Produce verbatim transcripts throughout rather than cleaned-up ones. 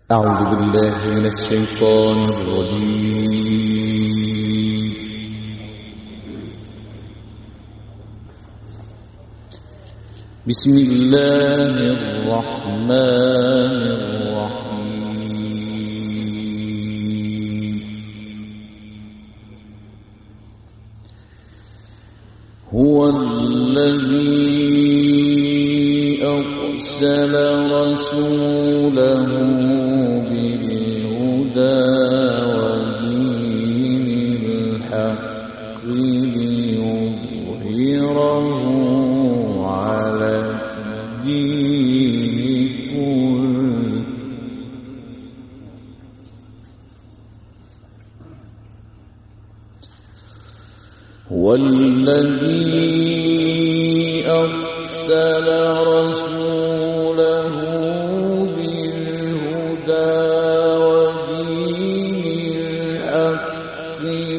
أعوذ بالله من الشيطان الرجيم. بسم الله الرحمن الرحيم. هو الذي أرسل رسوله بالهدى ودين الحق ليظهره على الدين كله هو الذي أرسل رسوله بالهدى ودين الحق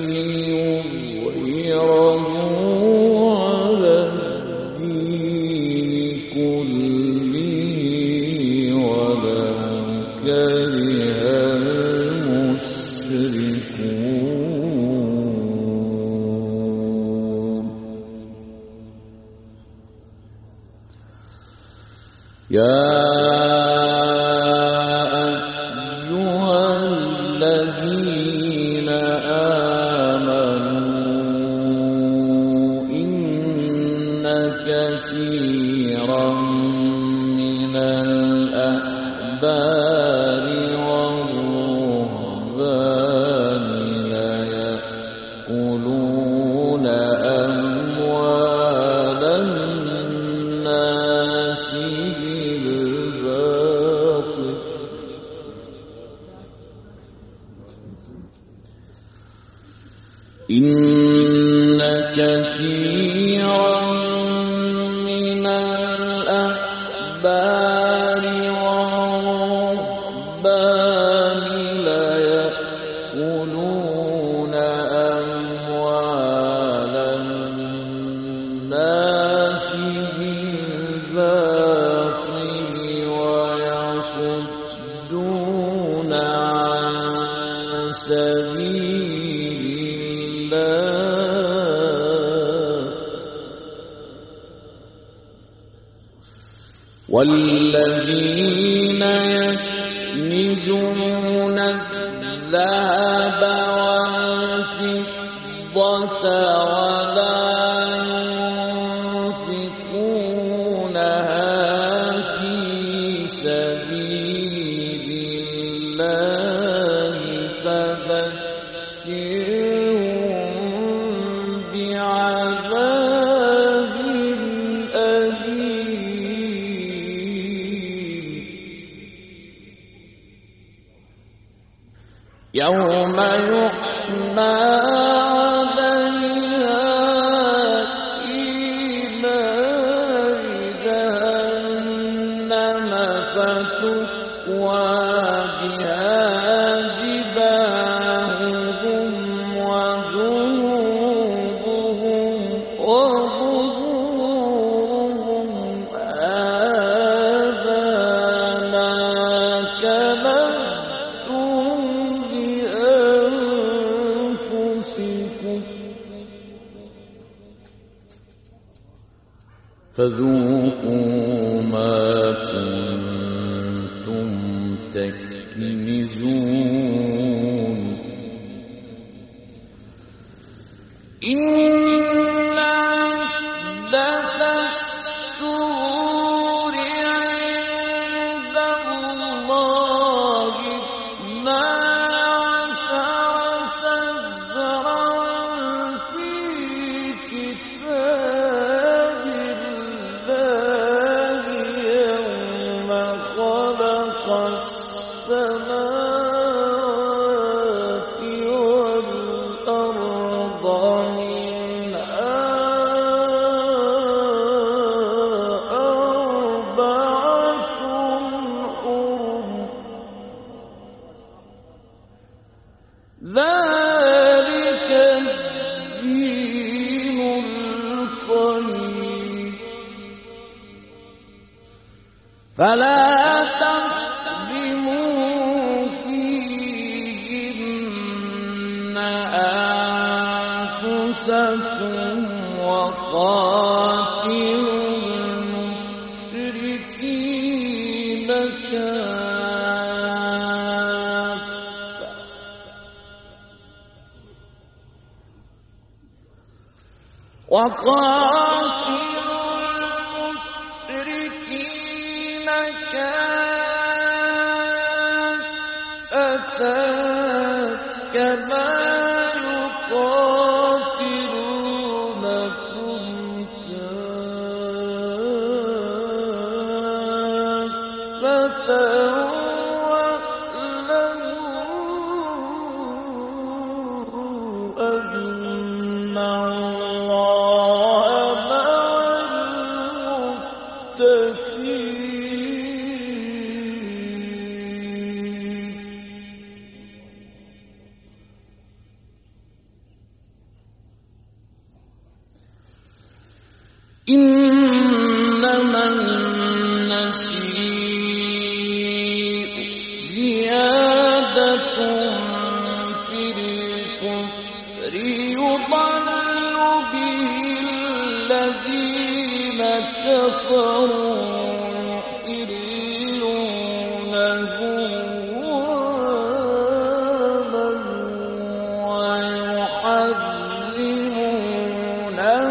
ليظهره على الدين كله ولو كره المشركون. يا أيها الذين آمنوا إن كثيرا من الأحبار والرهبان ليأكلون أموال الناس بالباطل إن كثيرا من الأحبار والرهبان ليأكلون أموال الناس بالباطل ويصدون عن سبيل الله والذين يكنزون الذهب والفضة ولا ينفقونها في سبيل الله فبشرهم بعذاب أليم. يوم يحمى عليها في نار جهنم فتكوى بها جباههم وجنوبهم وظهورهم هذا ما كنزتم لأنفسكم فذوقوا ما كنتم تكنزون. إن عدة الشهور عند الله اثنا عشر شهرا في كتاب الله يوم خلق السماوات والأرض منها أربعة حرم ذلك الدين القيم فلا تظلموا أنفسكم وقاتلوا المشركين كافة وقاتلوا المشركين كافة كما يقاتلونكم كافة واعلموا أن الله مع المتقين. إنما النسيء زيادة في الكفر يضل به الذين كفروا يحلونه عاما ويحرمونه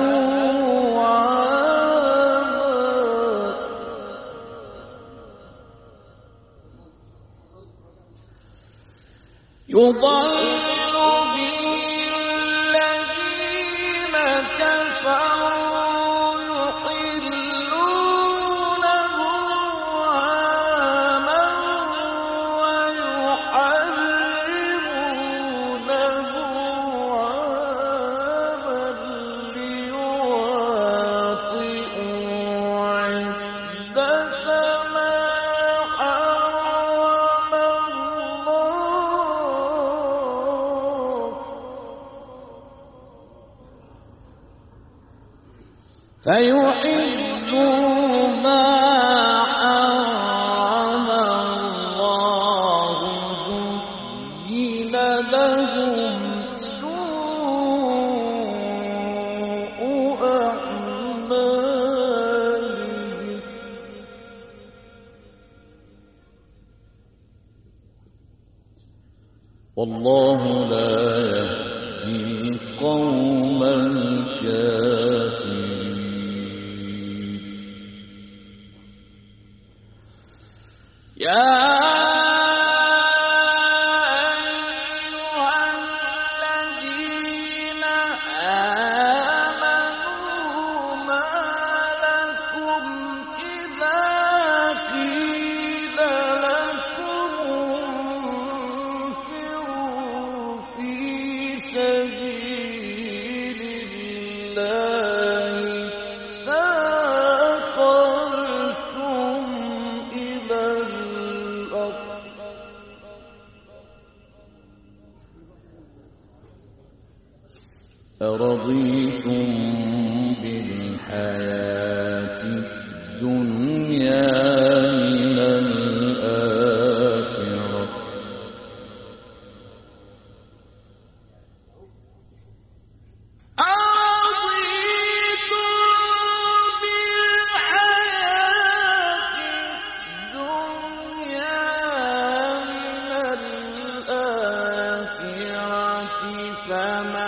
يضل به الذين كفروا يحلونه عاما ويحرمونه عاما ليواطئوا عدة ما حرم الله فيحلوا ما حرم الله زين لهم سوء أعمالهم والله لا يهدي القوم الكافرين. يا أيها الذين آمنوا ما لكم إذا قيل لكم انفروا في سبيل الله ثاقلتم إلى أرضيتم بالحياة الدنيا من الآخرة أرضيتم بالحياة الدنيا من الآخرة فما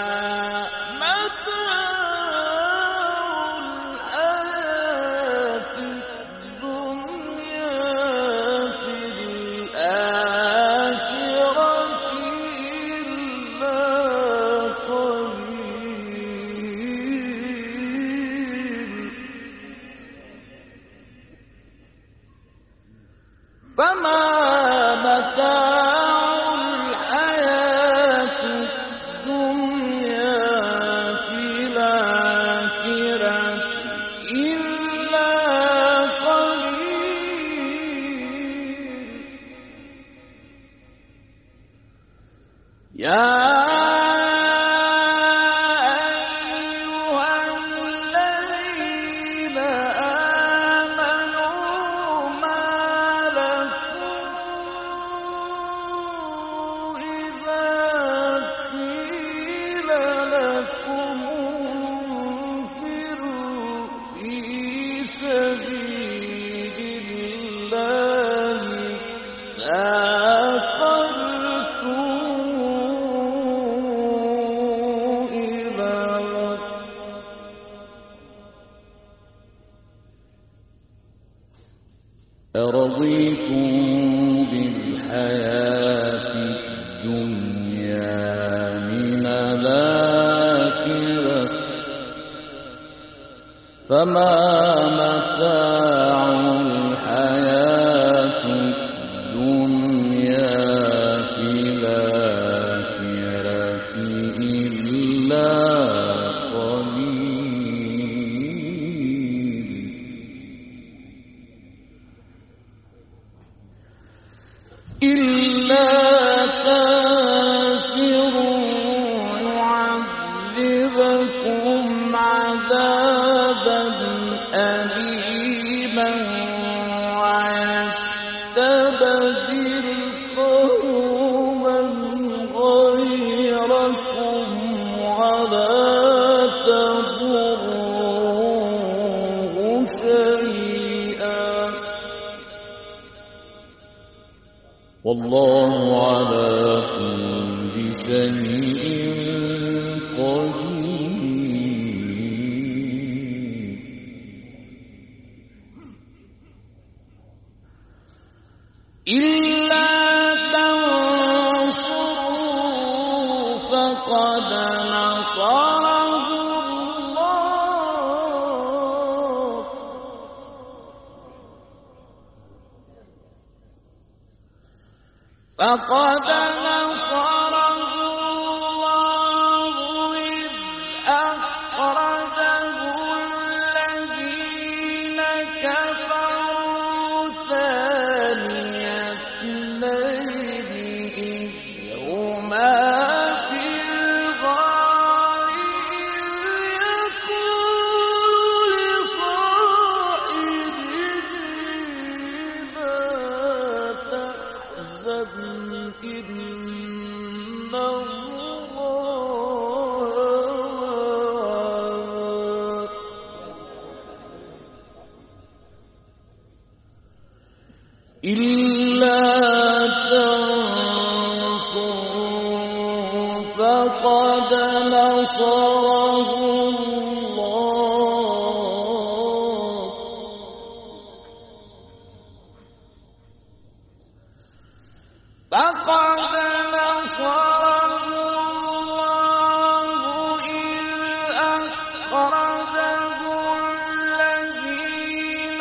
فما متاع الحياة الدنيا في الآخرة إلا قليل. يا لكم ساقلتم إلى أرضيتم بالحياة الدنيا من الآخرة فما متاع الحياة الدنيا في الآخرة إلا قليل إلا تنفروا يعذبكم عذابا أليما ويستبدل قوما غيركم ولا تضروه شيئا والله على كل شيء قدير إلا تنصروا فقد نصره الله فقد نصره الله إذ أخرجه الذين كفروا ثاني اثنين إذ هما في الغار يقول لصاحبه لا تحزن إن الله إلا تنصروا فقد نصره الله فقد نصره الله إذ أخرجه الذين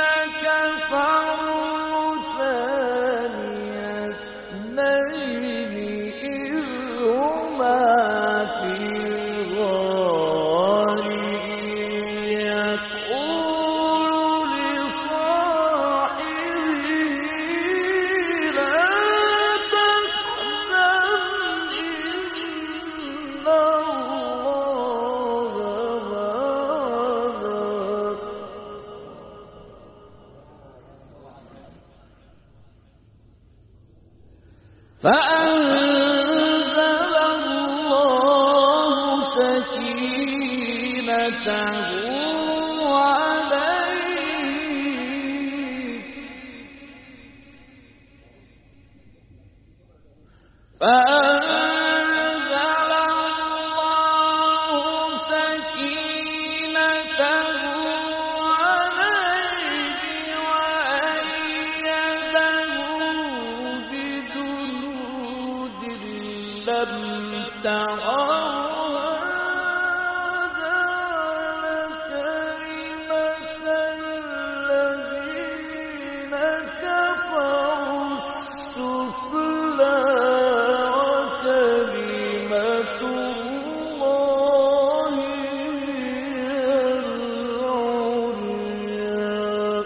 كفروا ثاني اثنين إذ هما في الغار يقول لصاحبه لا فأنزل الله سكينته عليه فأنزل الله سكينته عليه وأيده بجنود لم تروها جعل كلمة الذين كفروا السفلى وكلمة الله هي العليا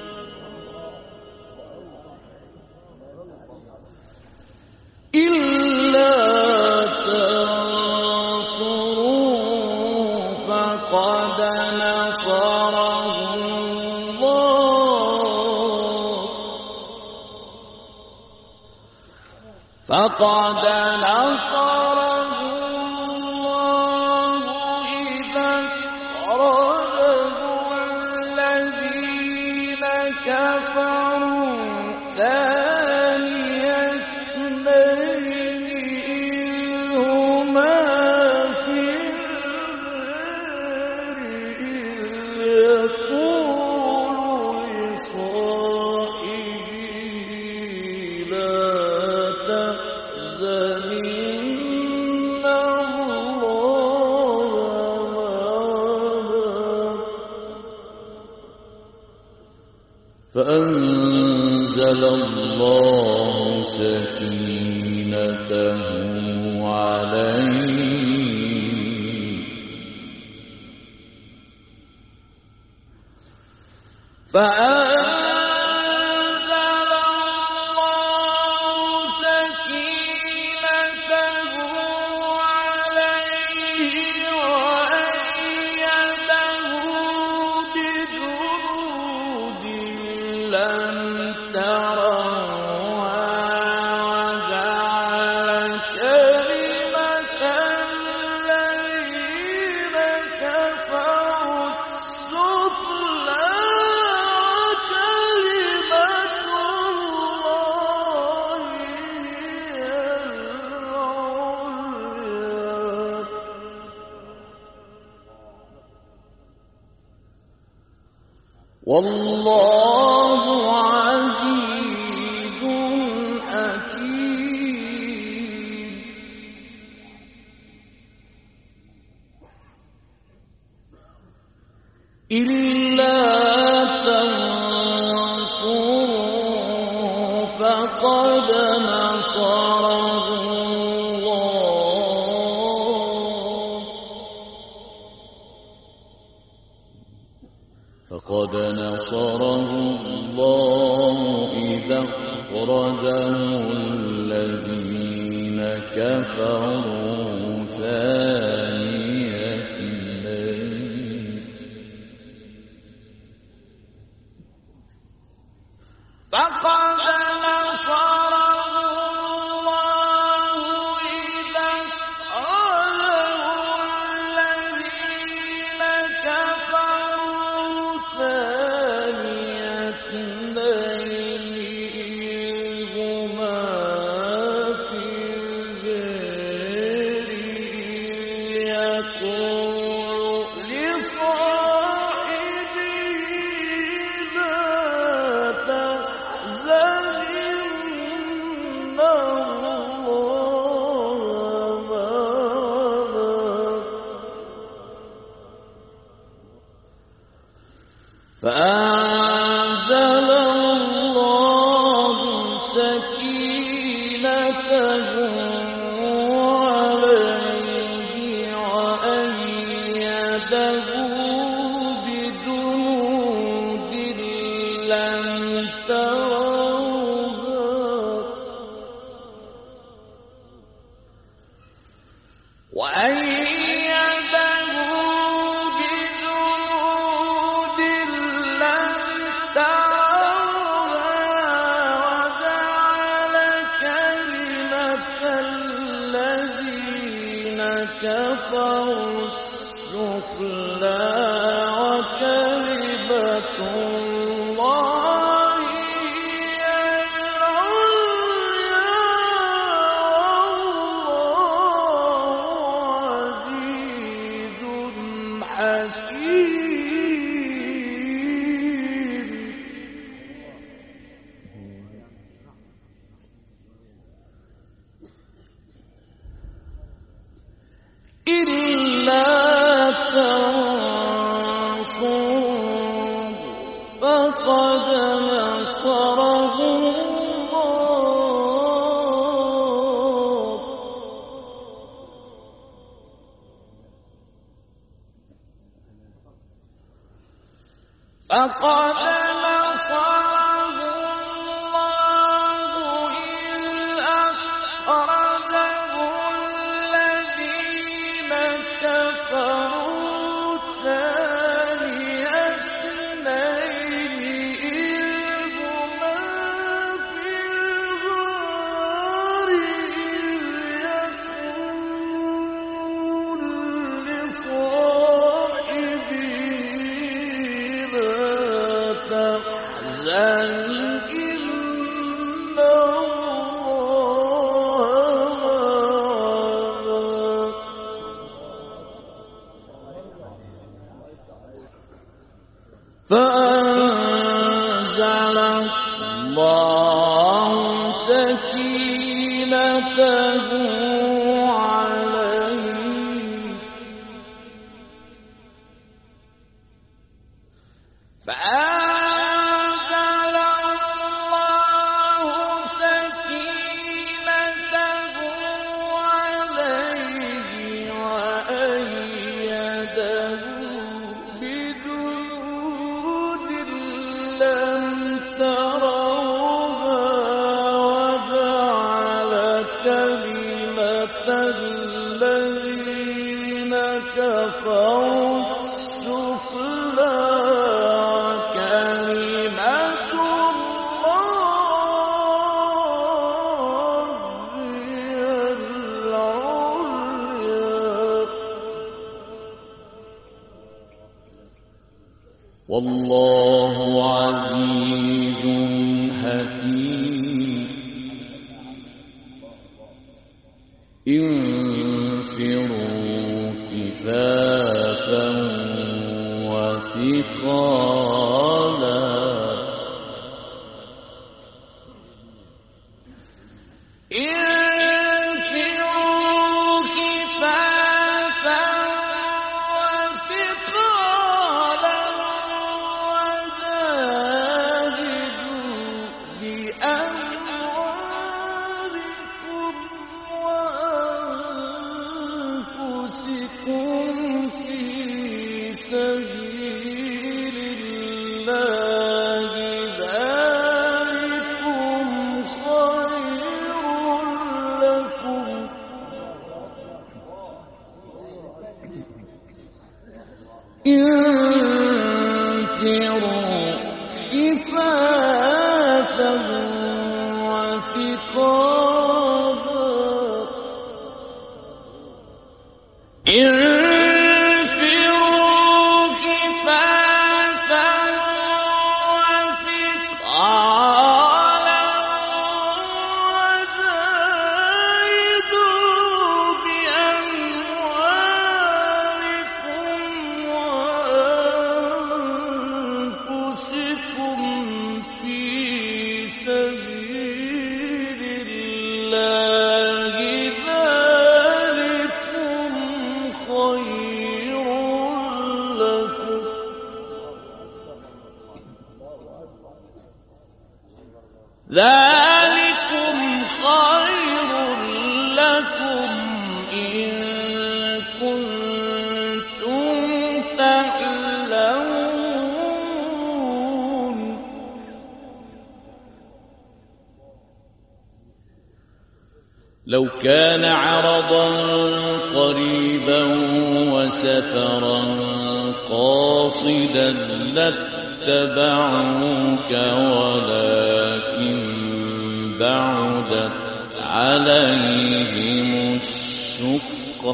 إلا تنصروا فقد نصره الله فقد نصره الله إذا أخرجه الذين كفروا ثاني فأنزل الله سكينته عليه فأنزل الله سكينته عليه وأيده بجنود لم تروها وجعل كلمة الذين كفروا السفلى والله عزيز حكيم. إلا تنصروا فقد نصره فقد نصره الله إذا أخرجه الذين كفروا ثاني اثنين فقد نصره الله إذا أخرجه الذين كفروا ثاني اثنين إذ هما في الغار يقول لصاحبه لا تحزن إن الله معنا فأنزل الله سكينته عليه وأيده بجنود لم تروها وأيده بجنود لم تروها وجعل كلمة الذين كفروا السفلى وكلمة الله هي العليا والله عزيز حكيم. إلا تنصروا فقد نصره الله فقد نصره الله إذ أخرجه الذين كفروا ثاني اثنين إذ هما في الغار يقول لصاحبه لا تحزن إن الله معنا فأنزل الله سكينته عليه فأنزل الله كفروا السفلى كلمة الله هي العليا والله عزيز حكيم انفروا خفافا وثقالا انفروا خفافا وثقالا وجاهدوا بأموالكم وأنفسكم في سبيل الله ذلكم خير لكم انفروا خفافا وثقالا انفروا خفافا وثقالا وجاهدوا بأموالكم وأنفسكم في سبيل الله ذلكم خير لكم ذلكم خير لكم إن كنتم تعلمون لو كان عرضا قريبا وسفرا قاصدا لاتبعوك ولكن بعدت عليهم الشقة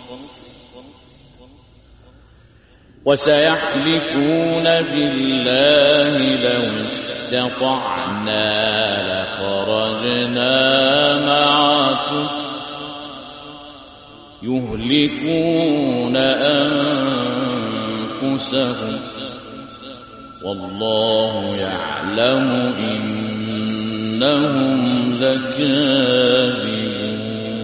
وسيحلفون بالله لو استطعنا لخرجنا معكم يهلكون أنفسهم والله يعلم إنهم لكاذبون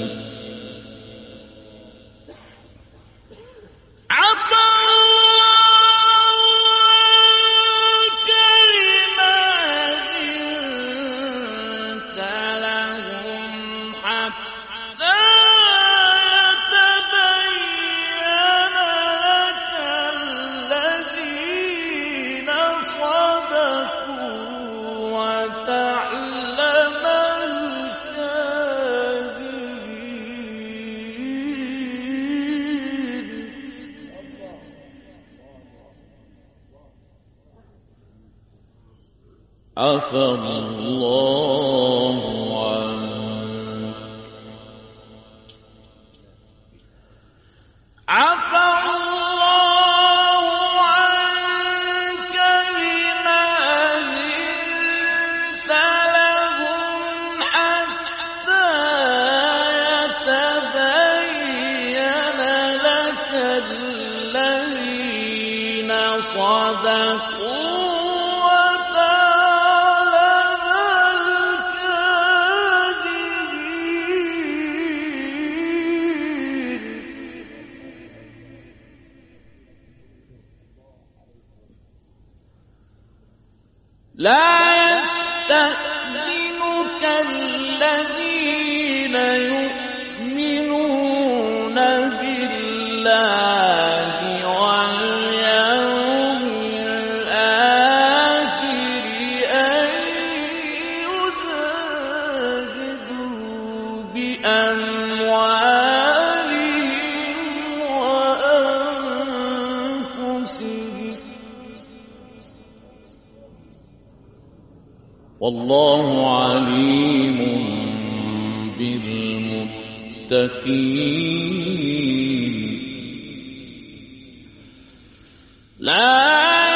عفى الله عنك عفى الله عنك لما أذنت لهم حتى يتبين لك الذين صدقوا لا يستأذنك الذين يؤمنون بالله واليوم الآخر أن يجاهدوا بأموالهم وأنفسهم والله عليم بالمتقين لا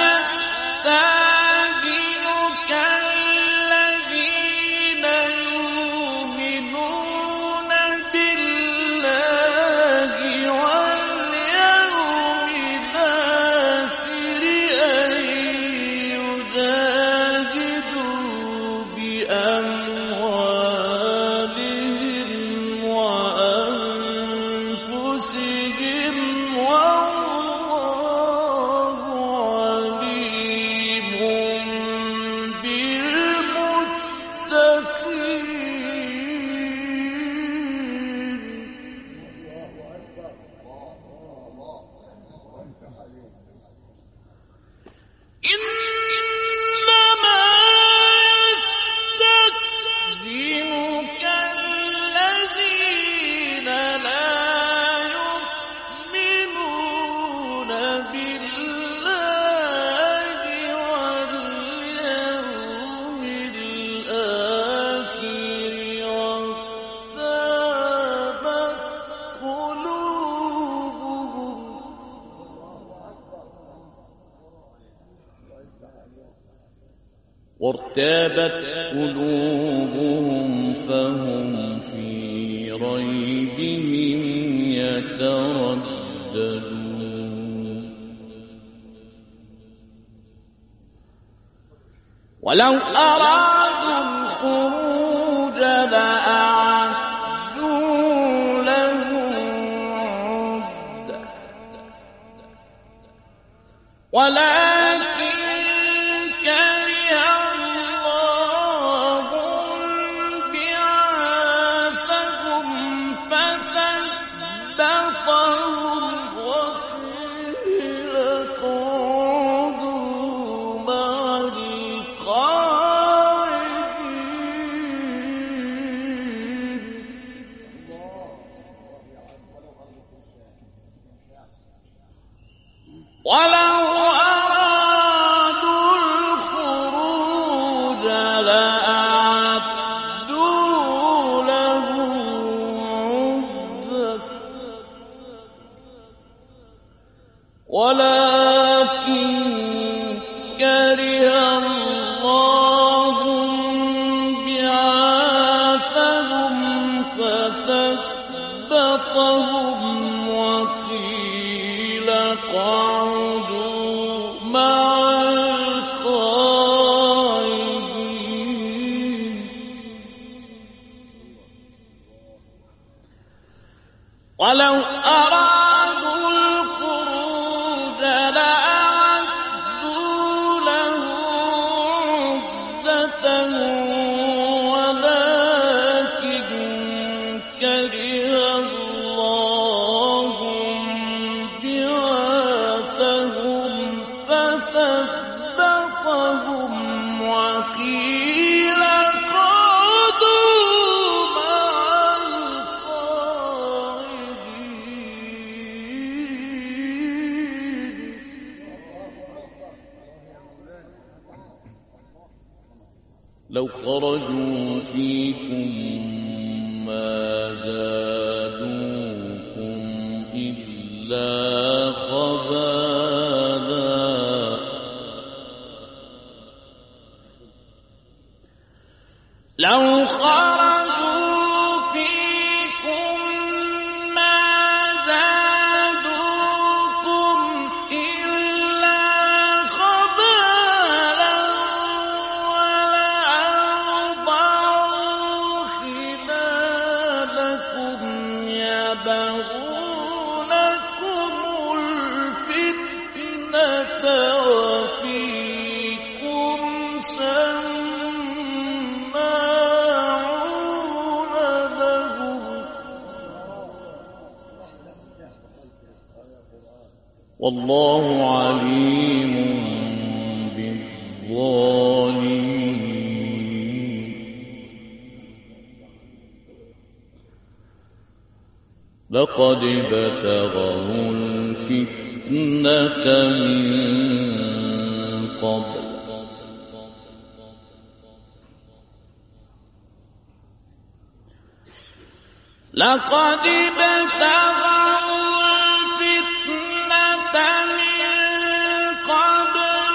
وارتابت قلوبهم فهم في ريبهم يترددون ولو أرادوا الخروج لأعدوا له عدة ولكن ولو أرادوا الخروج لأعدوا له عدة ولكن كره الله بعاثهم فثبطهم وقيل اقعدوا مع القاعدين ولو أرادوا الخروج لأعدوا له عدة ولكن كره الله بعاثهم فثبطهم وقيل اقعدوا مع القاعدين لو خرجوا فيكم ما زادوكم إلا خبالا لو خرجوا فيكم ما زادوكم إلا خبالا ولأوضعوا خلالكم يبغونكم الفتنة وفيكم سماعون لهم والله عليم بالظالمين لقد ابتغوا الفتنة من قبل لقد ابتغوا الفتنة من قبل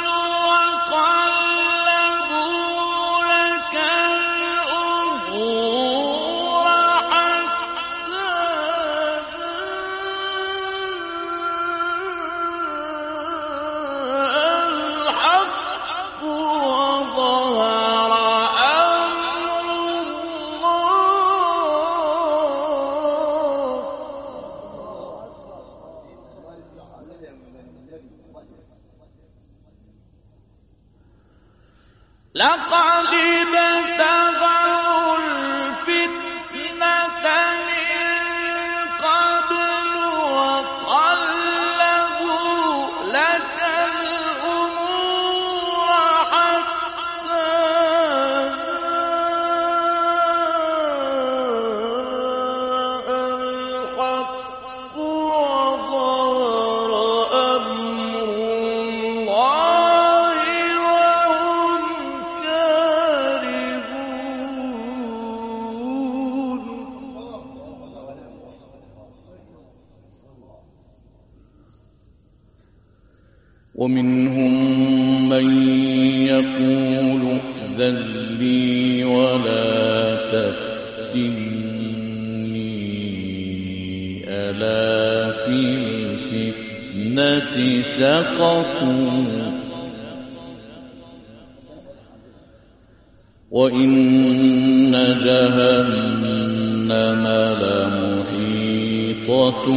وقلبوا لك الأمور حتى الحق وظهر لقد ابتغوا الفتنة من قبل وقلبوا لك الأمور حتى الحق وظهر أمر الله وهم ومنهم من يقول ائذن لي ولا تفتني ألا في الفتنة سقطوا وإن جهنم لمحيطة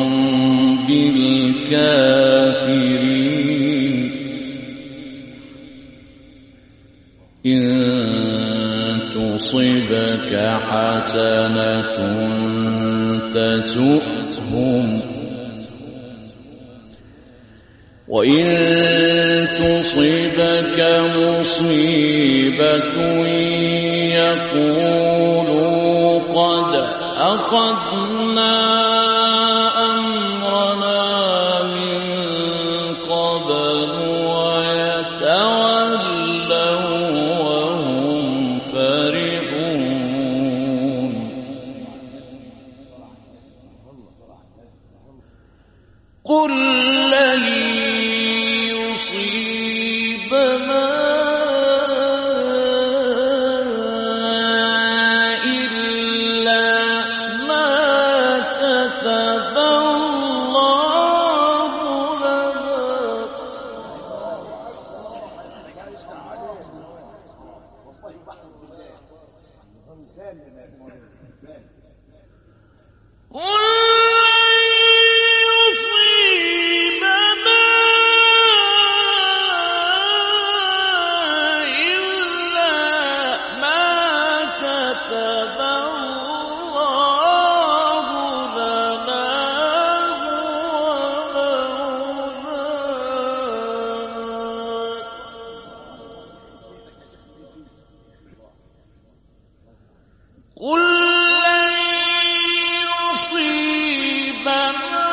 بالكافرين إن تصبك حسنة تسؤهم وإن تصبك مصيبة يقولوا قد أخذنا أمرنا من قبل ويتولوا وهم فرحون قل لن يصيبنا إلا ما كتب الله لنا قل قل لن يصيبنا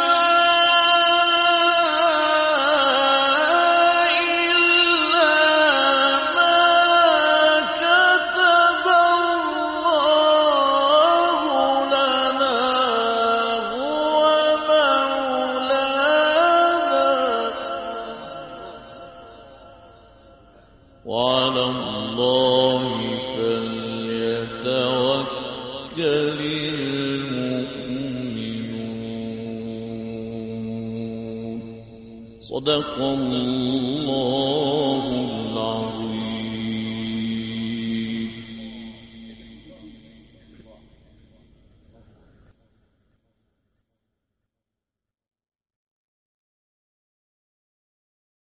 إلا ما كتب الله لنا هو مولانا وعلى الله فليتوكل المؤمنون صدق الله العظيم.